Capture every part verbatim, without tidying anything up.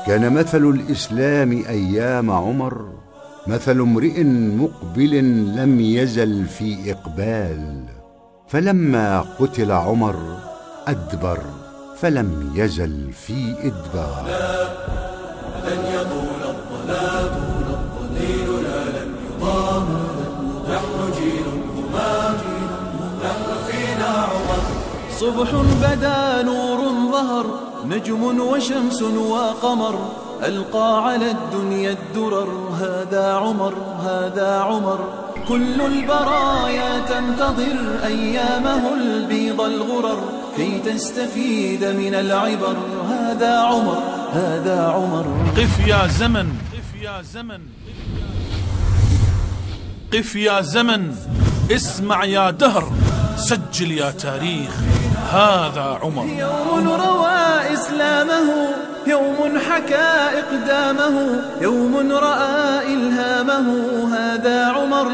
كان مثل الإسلام أيام عمر مثل امرئ مقبل لم يزل في إقبال، فلما قتل عمر أدبر فلم يزل في إدبار. لن يطول الضلال الضليل لا لن يضام، نحن جيل همام، نحن فينا عمر. صبح بدا نور ظهر، نجم وشمس وقمر، ألقى على الدنيا الدرر، هذا عمر هذا عمر. كل البرايا تنتظر أيامه البيض الغرر، كي تستفيد من العبر، هذا عمر هذا عمر. قف يا زمن قف يا زمن قف يا زمن، اسمع يا دهر، سجل يا تاريخ، هذا عمر. يوم روى إسلامه، يوم حكى إقدامه، يوم رأى إلهامه، هذا عمر.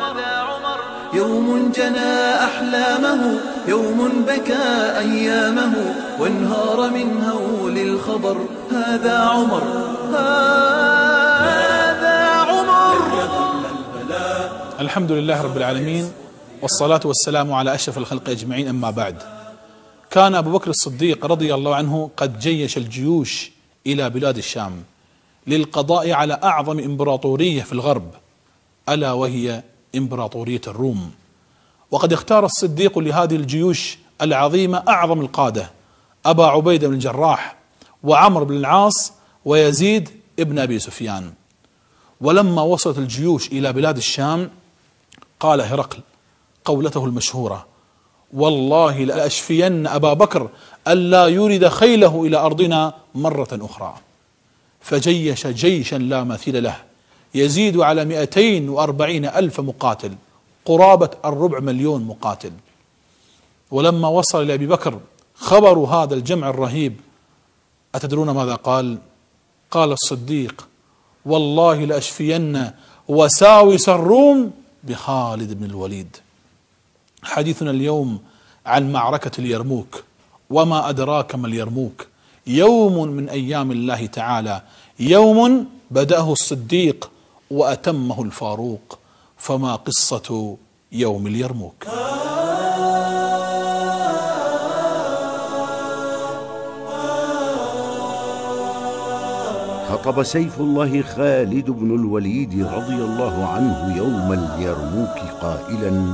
يوم جنى أحلامه، يوم بكى أيامه، وانهار من هول الخبر، هذا عمر هذا عمر. الحمد لله رب العالمين، والصلاة والسلام على أشرف الخلق أجمعين، أما بعد. كان أبو بكر الصديق رضي الله عنه قد جيش الجيوش إلى بلاد الشام للقضاء على أعظم إمبراطورية في الغرب، ألا وهي إمبراطورية الروم. وقد اختار الصديق لهذه الجيوش العظيمة أعظم القادة، أبا عبيدة بن الجراح وعمرو بن العاص ويزيد ابن أبي سفيان. ولما وصلت الجيوش إلى بلاد الشام قال هرقل قولته المشهورة: والله لأشفين أبا بكر ألا يرد خيله إلى أرضنا مرة أخرى. فجيش جيشا لا مثيل له يزيد على مئتين وأربعين ألف مقاتل، قرابة الربع مليون مقاتل. ولما وصل إلى أبي بكر خبر هذا الجمع الرهيب، أتدرون ماذا قال؟ قال الصديق: والله لأشفين وساوس الروم بخالد بن الوليد. حديثنا اليوم عن معركة اليرموك، وما أدراك ما اليرموك، يوم من أيام الله تعالى، يوم بدأه الصديق وأتمه الفاروق، فما قصة يوم اليرموك؟ خطب سيف الله خالد بن الوليد رضي الله عنه يوم اليرموك قائلا: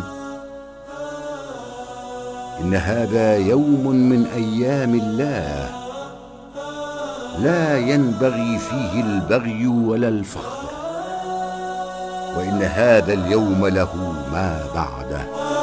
إن هذا يوم من أيام الله لا ينبغي فيه البغي ولا الفخر، وإن هذا اليوم له ما بعده.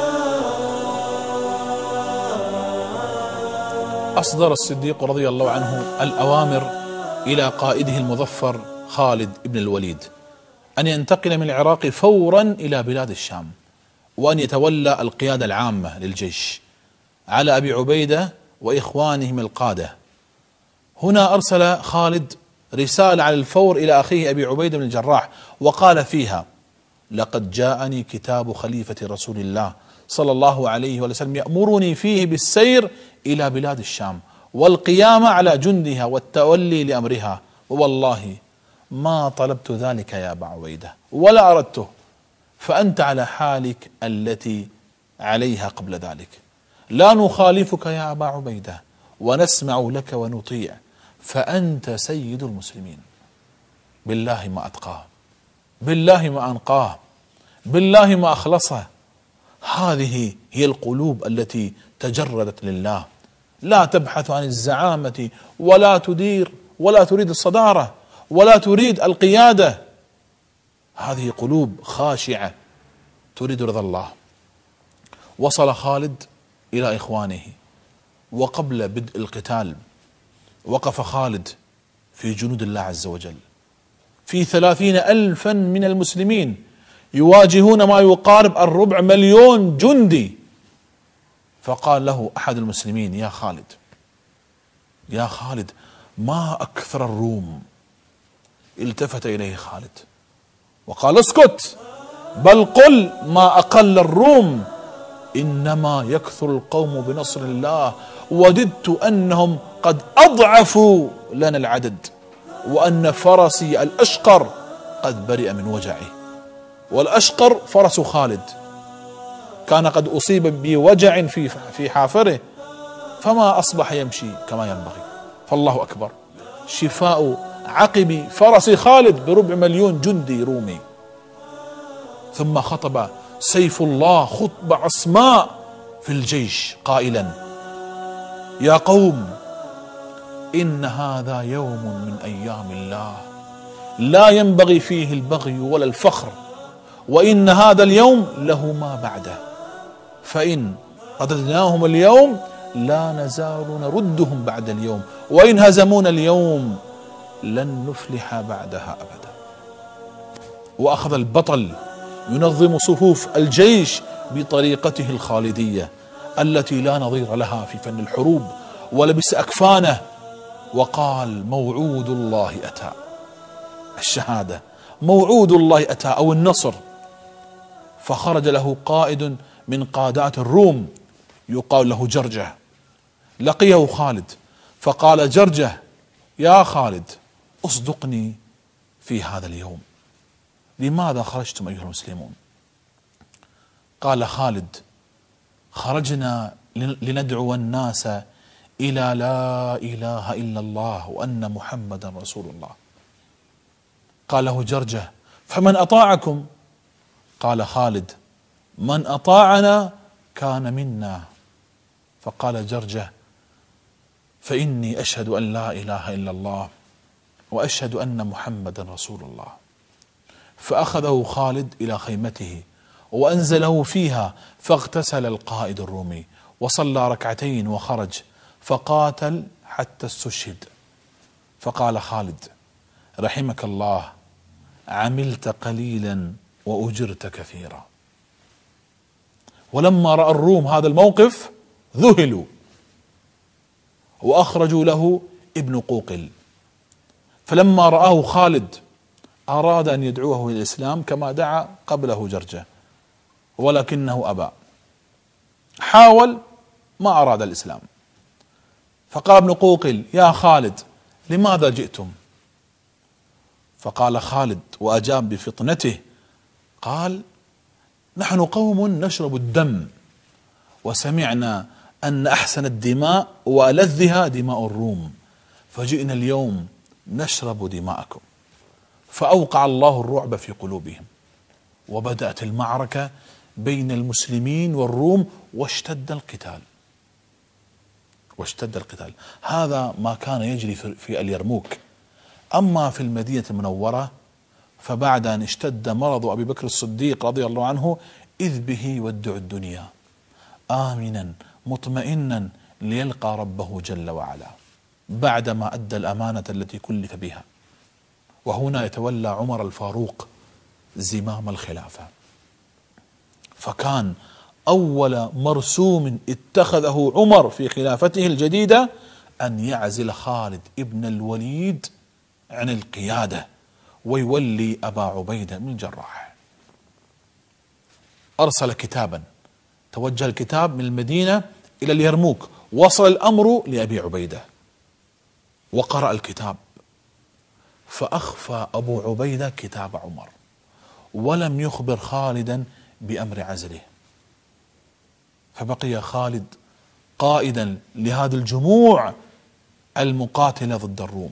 أصدر الصديق رضي الله عنه الأوامر إلى قائده المظفر خالد بن الوليد أن ينتقل من العراق فورا إلى بلاد الشام، وأن يتولى القيادة العامة للجيش على أبي عبيدة وإخوانهم القادة. هنا أرسل خالد رسالة على الفور إلى أخيه أبي عبيدة بن الجراح، وقال فيها: لقد جاءني كتاب خليفة رسول الله صلى الله عليه وسلم يأمرني فيه بالسير إلى بلاد الشام والقيام على جندها والتولي لأمرها، والله ما طلبت ذلك يا أبا عبيدة ولا أردته، فأنت على حالك التي عليها قبل ذلك، لا نخالفك يا أبا عبيدة ونسمع لك ونطيع، فأنت سيد المسلمين. بالله ما أتقاه، بالله ما أنقاه، بالله ما أخلصه. هذه هي القلوب التي تجردت لله، لا تبحث عن الزعامة ولا تدير ولا تريد الصدارة ولا تريد القيادة. هذه قلوب خاشعة تريد رضا الله. وصل خالد إلى إخوانه، وقبل بدء القتال وقف خالد في جنود الله عز وجل، في ثلاثين ألفا من المسلمين يواجهون ما يقارب الربع مليون جندي. فقال له أحد المسلمين: يا خالد يا خالد ما أكثر الروم. التفت إليه خالد وقال: اسكت، بل قل ما أقل الروم، إنما يكثر القوم بنصر الله، وددت أنهم قد أضعفوا لنا العدد. وأن فرسي الأشقر قد برئ من وجعه. والأشقر فرس خالد كان قد أصيب بوجع في في حافره فما أصبح يمشي كما ينبغي. فالله أكبر، شفاء عقب فرس خالد بربع مليون جندي رومي. ثم خطب سيف الله خطبة عصماء في الجيش قائلا: يا قوم، إن هذا يوم من أيام الله لا ينبغي فيه البغي ولا الفخر، وإن هذا اليوم له ما بعده، فإن رددناهم اليوم لا نزال نردهم بعد اليوم، وإن هزمونا اليوم لن نفلح بعدها أبدا. وأخذ البطل ينظم صفوف الجيش بطريقته الخالدية التي لا نظير لها في فن الحروب، ولبس أكفانه وقال: موعود الله أتى. الشهادة، موعود الله أتى أو النصر. فخرج له قائد من قادات الروم يقال له جرجة، لقيه خالد فقال: جرجة يا خالد، اصدقني في هذا اليوم، لماذا خرجتم أيها المسلمون؟ قال خالد: خرجنا لندعو الناس إلى لا إله إلا الله وأن محمدا رسول الله. قال له جرجة: فمن أطاعكم؟ قال خالد: من أطاعنا كان منا. فقال جرجة: فإني أشهد أن لا إله إلا الله وأشهد أن محمدا رسول الله. فأخذه خالد إلى خيمته وأنزله فيها، فاغتسل القائد الرومي وصلى ركعتين وخرج فقاتل حتى استشهد. فقال خالد: رحمك الله، عملت قليلا وأجرت كثيرا. ولما رأى الروم هذا الموقف ذهلوا وأخرجوا له ابن قوقل، فلما رآه خالد أراد أن يدعوه إلى الإسلام كما دعا قبله جرجة، ولكنه أبى، حاول ما أراد الإسلام. فقال ابن قوقل: يا خالد، لماذا جئتم؟ فقال خالد وأجاب بفطنته، قال: نحن قوم نشرب الدم، وسمعنا أن أحسن الدماء وألذها دماء الروم، فجئنا اليوم نشرب دماءكم. فأوقع الله الرعب في قلوبهم، وبدأت المعركة بين المسلمين والروم، واشتد القتال واشتد القتال هذا ما كان يجري في اليرموك. أما في المدينة المنورة فبعد أن اشتد مرض أبي بكر الصديق رضي الله عنه إذ به يودع الدنيا آمنا مطمئنا ليلقى ربه جل وعلا بعدما أدى الأمانة التي كلف بها. وهنا يتولى عمر الفاروق زمام الخلافة، فكان أول مرسوم اتخذه عمر في خلافته الجديدة أن يعزل خالد ابن الوليد عن القيادة ويولي أبا عبيدة بن الجراح. أرسل كتابا، توجه الكتاب من المدينة إلى اليرموك، وصل الأمر لأبي عبيدة وقرأ الكتاب، فأخفى أبو عبيدة كتاب عمر ولم يخبر خالدا بأمر عزله، فبقي خالد قائدا لهذه الجموع المقاتلة ضد الروم.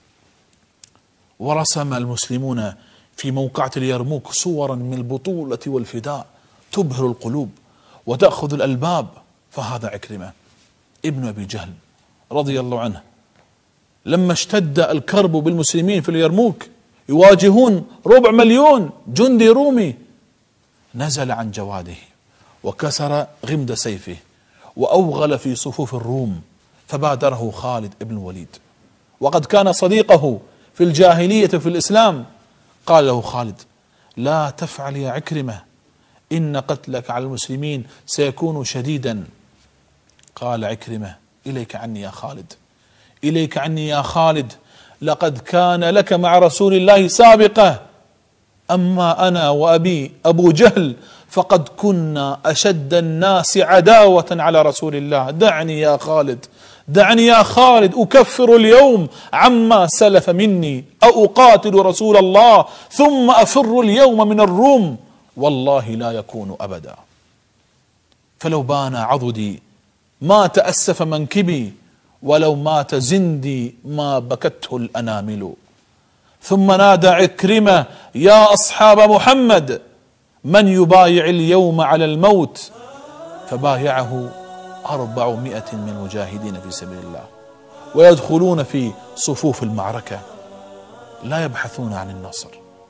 ورسم المسلمون في موقعة اليرموك صورا من البطولة والفداء تبهر القلوب وتأخذ الألباب. فهذا عكرمة ابن أبي جهل رضي الله عنه لما اشتد الكرب بالمسلمين في اليرموك يواجهون ربع مليون جندي رومي، نزل عن جواده وكسر غمد سيفه وأوغل في صفوف الروم، فبادره خالد ابن الوليد وقد كان صديقه في الجاهلية في الإسلام. قال له خالد: لا تفعل يا عكرمة، إن قتلك على المسلمين سيكون شديدا. قال عكرمة: إليك عني يا خالد، إليك عني يا خالد، لقد كان لك مع رسول الله سابقة، أما أنا وأبي أبو جهل فقد كنا أشد الناس عداوة على رسول الله، دعني يا خالد دعني يا خالد أكفر اليوم عما سلف مني أو أقاتل رسول الله ثم أفر اليوم من الروم، والله لا يكون أبدا. فلو بان عضدي ما تأسف منكبي، ولو مات زندي ما بكته الأنامل. ثم نادى عكرمة يا أصحاب محمد من يبايع اليوم على الموت، فبايعه أربعمائة من المجاهدين في سبيل الله، ويدخلون في صفوف المعركة لا يبحثون عن النصر،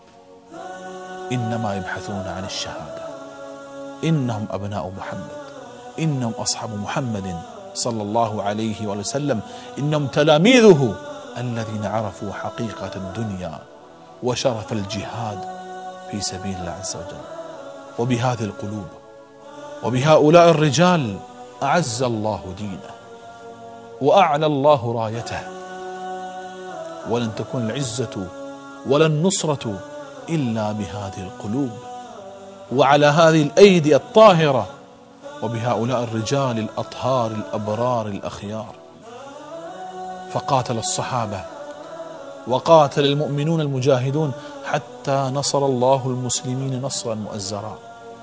إنما يبحثون عن الشهادة. إنهم أبناء محمد، إنهم أصحاب محمد صلى الله عليه وسلم، إنهم تلاميذه الذين عرفوا حقيقة الدنيا وشرف الجهاد في سبيل الله عز وجل. وبهذه القلوب وبهؤلاء الرجال أعز الله دينه وأعلى الله رايته، ولن تكون العزة ولا النصرة إلا بهذه القلوب وعلى هذه الأيدي الطاهرة وبهؤلاء الرجال الأطهار الأبرار الأخيار. فقاتل الصحابة وقاتل المؤمنون المجاهدون حتى نصر الله المسلمين نصرا مؤزرا.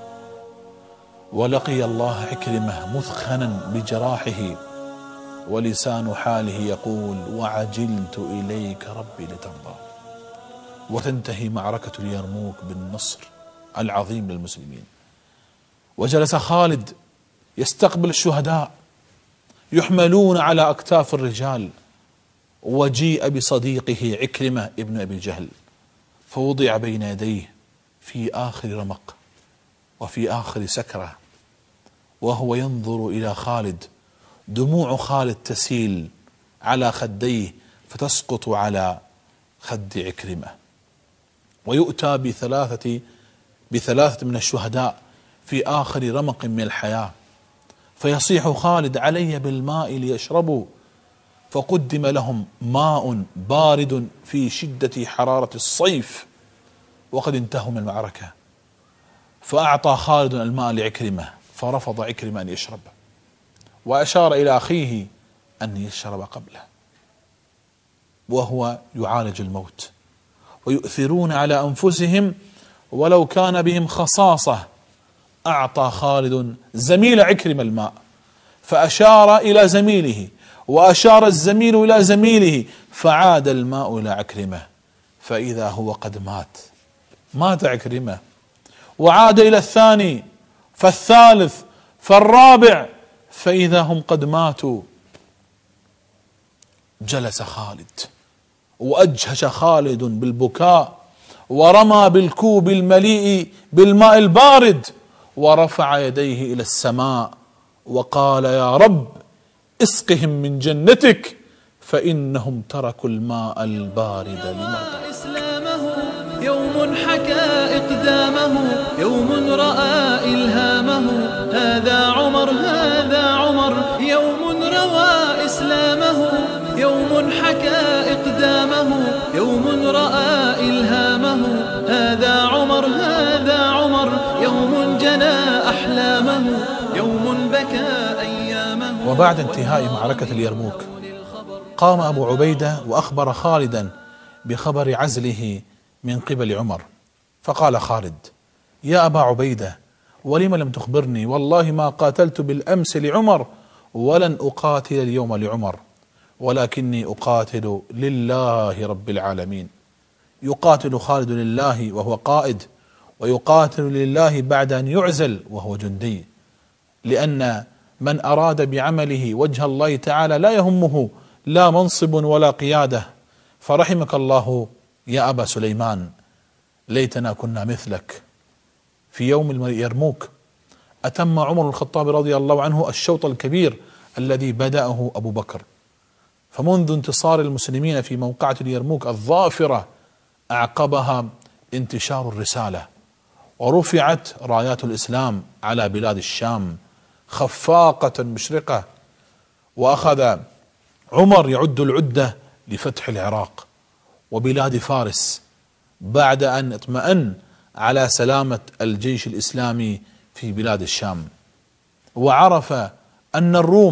ولقي الله عكرمة مثخنا بجراحه ولسان حاله يقول وعجلت إليك ربي لترضى. وتنتهي معركة اليرموك بالنصر العظيم للمسلمين. وجلس خالد يستقبل الشهداء يحملون على أكتاف الرجال، وجيء بصديقه عكرمة ابن أبي جهل فوضع بين يديه في آخر رمق وفي آخر سكرة، وهو ينظر إلى خالد، دموع خالد تسيل على خديه فتسقط على خد عكرمة. ويؤتى بثلاثة بثلاثة من الشهداء في آخر رمق من الحياة، فيصيح خالد علي بالماء ليشربوا، فقدم لهم ماء بارد في شدة حرارة الصيف وقد انتهوا من المعركة، فأعطى خالد الماء لعكرمة فرفض عكرمة أن يشرب، وأشار إلى أخيه أن يشرب قبله وهو يعالج الموت. ويؤثرون على أنفسهم ولو كان بهم خصاصة. أعطى خالد زميل عكرمة الماء فأشار إلى زميله وأشار الزميل إلى زميله، فعاد الماء إلى عكرمة فإذا هو قد مات مات عكرمة. وعاد إلى الثاني فالثالث فالرابع فإذا هم قد ماتوا. جلس خالد وأجهش خالد بالبكاء ورمى بالكوب المليء بالماء البارد ورفع يديه إلى السماء وقال يا رب اسقهم من جنتك فإنهم تركوا الماء البارد لمرضى. إسلامه يوم حكى إقدامه، يوم رأى إلهامه، هذا عمر هذا عمر. يوم روى إسلامه، يوم حكى إقدامه، يوم رأى إلهامه، هذا عمر هذا عمر. يوم جنى أحلامه، يوم بكى أيامه. وبعد انتهاء معركة اليرموك قام أبو عبيدة وأخبر خالدا بخبر عزله من قبل عمر، فقال خالد يا أبا عبيدة ولم لم تخبرني؟ والله ما قاتلت بالأمس لعمر ولن أقاتل اليوم لعمر، ولكني أقاتل لله رب العالمين. يقاتل خالد لله وهو قائد، ويقاتل لله بعد أن يعزل وهو جندي، لأن من أراد بعمله وجه الله تعالى لا يهمه لا منصب ولا قيادة. فرحمك الله يا أبا سليمان، ليتنا كنا مثلك. في يوم اليرموك أتم عمر الخطاب رضي الله عنه الشوط الكبير الذي بدأه أبو بكر، فمنذ انتصار المسلمين في موقعة اليرموك الظافرة أعقبها انتشار الرسالة، ورفعت رايات الإسلام على بلاد الشام خفاقة مشرقة، وأخذ عمر يعد العدة لفتح العراق وبلاد فارس بعد أن اطمأن على سلامة الجيش الإسلامي في بلاد الشام، وعرف أن الروم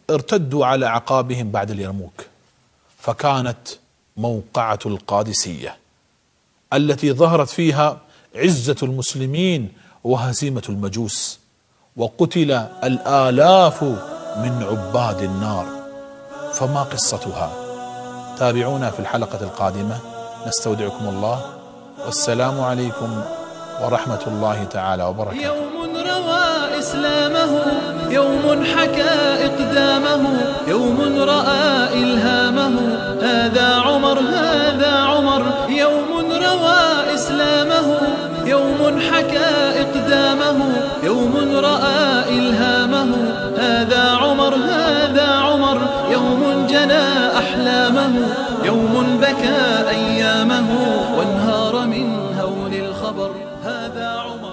ارتدوا على أعقابهم بعد اليرموك، فكانت موقعة القادسية التي ظهرت فيها عزة المسلمين وهزيمة المجوس، وقتل الآلاف من عباد النار. فما قصتها؟ تابعونا في الحلقة القادمة. نستودعكم الله، والسلام عليكم ورحمة الله تعالى وبركاته. يوم روى إسلامه، يوم حكى إقدامه، يوم رأى إلهامه، هذا عمر هذا عمر. يوم روى إسلامه، يوم حكى إقدامه، يوم رأى إلهامه، هذا عمر هذا عمر. يوم جنى أحلامه، يوم بكى أيامه، وانهار من هول الخبر، هذا عمر.